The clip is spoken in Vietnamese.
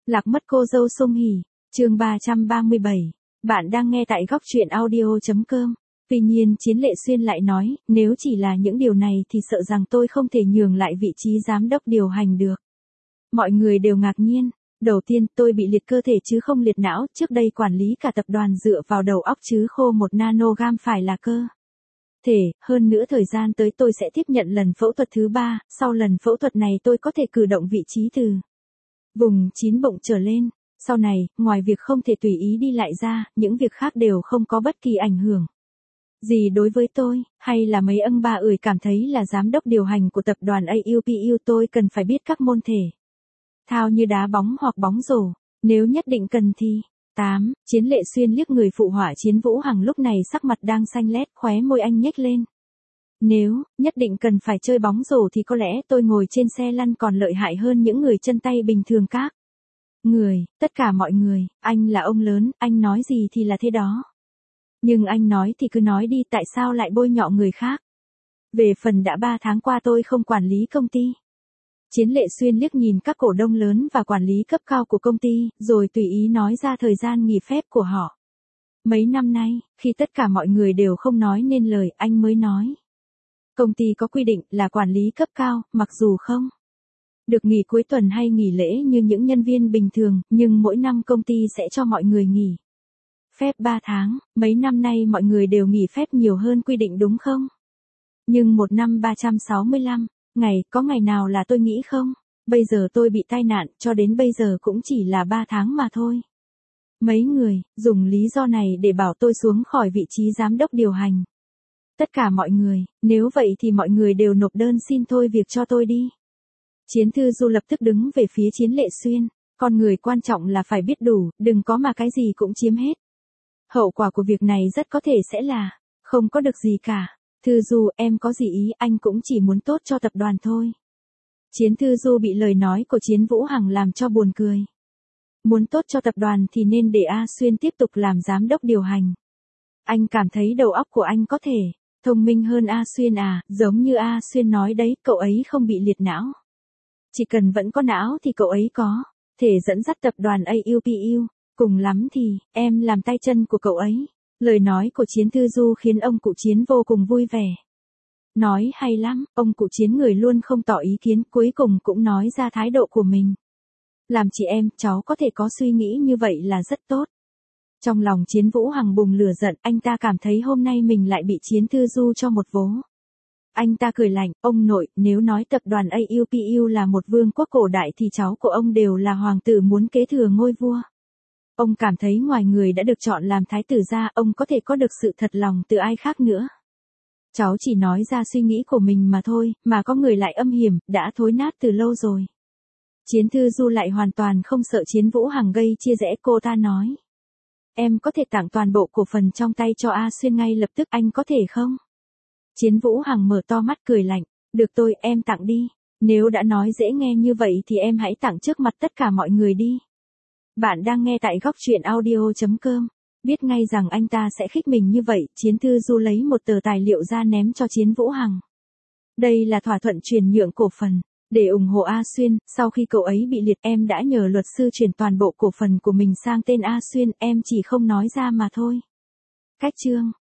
Lạc mất cô dâu Song Hỷ, chương 337. Bạn đang nghe tại góc truyện audio.com. Tuy nhiên Chiến Lệ Xuyên lại nói, nếu chỉ là những điều này thì sợ rằng tôi không thể nhường lại vị trí giám đốc điều hành được. Mọi người đều ngạc nhiên. Đầu tiên, tôi bị liệt cơ thể chứ không liệt não, trước đây quản lý cả tập đoàn dựa vào đầu óc chứ khô một nanogam phải là cơ thể, hơn nữa thời gian tới tôi sẽ tiếp nhận lần phẫu thuật thứ 3, sau lần phẫu thuật này tôi có thể cử động vị trí từ vùng 9 bụng trở lên. Sau này, ngoài việc không thể tùy ý đi lại ra, những việc khác đều không có bất kỳ ảnh hưởng gì đối với tôi, hay là mấy ông bà ơi cảm thấy là giám đốc điều hành của tập đoàn AUPU tôi cần phải biết các môn thể thao như đá bóng hoặc bóng rổ, nếu nhất định cần thì. 8. Chiến Lệ Xuyên liếc người phụ họa Chiến Vũ Hằng lúc này sắc mặt đang xanh lét, khóe môi anh nhếch lên. Nếu nhất định cần phải chơi bóng rổ thì có lẽ tôi ngồi trên xe lăn còn lợi hại hơn những người chân tay bình thường các người, tất cả mọi người, anh là ông lớn, anh nói gì thì là thế đó. Nhưng anh nói thì cứ nói đi, tại sao lại bôi nhọ người khác? Về phần đã 3 tháng qua tôi không quản lý công ty. Chiến Lệ Xuyên liếc nhìn các cổ đông lớn và quản lý cấp cao của công ty, rồi tùy ý nói ra thời gian nghỉ phép của họ. Mấy năm nay, khi tất cả mọi người đều không nói nên lời, anh mới nói. Công ty có quy định là quản lý cấp cao, mặc dù không được nghỉ cuối tuần hay nghỉ lễ như những nhân viên bình thường, nhưng mỗi năm công ty sẽ cho mọi người nghỉ phép 3 tháng, mấy năm nay mọi người đều nghỉ phép nhiều hơn quy định đúng không? Nhưng một năm 365 ngày, có ngày nào là tôi nghĩ không? Bây giờ tôi bị tai nạn, cho đến bây giờ cũng chỉ là 3 tháng mà thôi. Mấy người, dùng lý do này để bảo tôi xuống khỏi vị trí giám đốc điều hành. Tất cả mọi người, nếu vậy thì mọi người đều nộp đơn xin thôi việc cho tôi đi. Chiến Thư Du lập tức đứng về phía Chiến Lệ Xuyên. Con người quan trọng là phải biết đủ, đừng có mà cái gì cũng chiếm hết. Hậu quả của việc này rất có thể sẽ là không có được gì cả. Thư Du, em có gì ý, anh cũng chỉ muốn tốt cho tập đoàn thôi. Chiến Thư Du bị lời nói của Chiến Vũ Hằng làm cho buồn cười. Muốn tốt cho tập đoàn thì nên để A Xuyên tiếp tục làm giám đốc điều hành. Anh cảm thấy đầu óc của anh có thể thông minh hơn A Xuyên à, giống như A Xuyên nói đấy, cậu ấy không bị liệt não. Chỉ cần vẫn có não thì cậu ấy có thể dẫn dắt tập đoàn AUPU, cùng lắm thì em làm tay chân của cậu ấy. Lời nói của Chiến Thư Du khiến ông cụ Chiến vô cùng vui vẻ. Nói hay lắm, ông cụ Chiến người luôn không tỏ ý kiến, cuối cùng cũng nói ra thái độ của mình. Làm chị em, cháu có thể có suy nghĩ như vậy là rất tốt. Trong lòng Chiến Vũ Hằng bùng lửa giận, anh ta cảm thấy hôm nay mình lại bị Chiến Thư Du cho một vố. Anh ta cười lạnh, ông nội, nếu nói tập đoàn AUPU là một vương quốc cổ đại thì cháu của ông đều là hoàng tử muốn kế thừa ngôi vua. Ông cảm thấy ngoài người đã được chọn làm thái tử ra, ông có thể có được sự thật lòng từ ai khác nữa. Cháu chỉ nói ra suy nghĩ của mình mà thôi, mà có người lại âm hiểm, đã thối nát từ lâu rồi. Chiến Thư Du lại hoàn toàn không sợ Chiến Vũ Hằng gây chia rẽ, cô ta nói. Em có thể tặng toàn bộ cổ phần trong tay cho A Xuyên ngay lập tức, anh có thể không? Chiến Vũ Hằng mở to mắt cười lạnh, được tôi, em tặng đi. Nếu đã nói dễ nghe như vậy thì em hãy tặng trước mặt tất cả mọi người đi. Bạn đang nghe tại góc truyện audio.com. Biết ngay rằng anh ta sẽ khích mình như vậy, Chiến Thư Du lấy một tờ tài liệu ra ném cho Chiến Vũ Hằng. Đây là thỏa thuận chuyển nhượng cổ phần. Để ủng hộ A Xuyên, sau khi cậu ấy bị liệt em đã nhờ luật sư chuyển toàn bộ cổ phần của mình sang tên A Xuyên, em chỉ không nói ra mà thôi. Cách chương.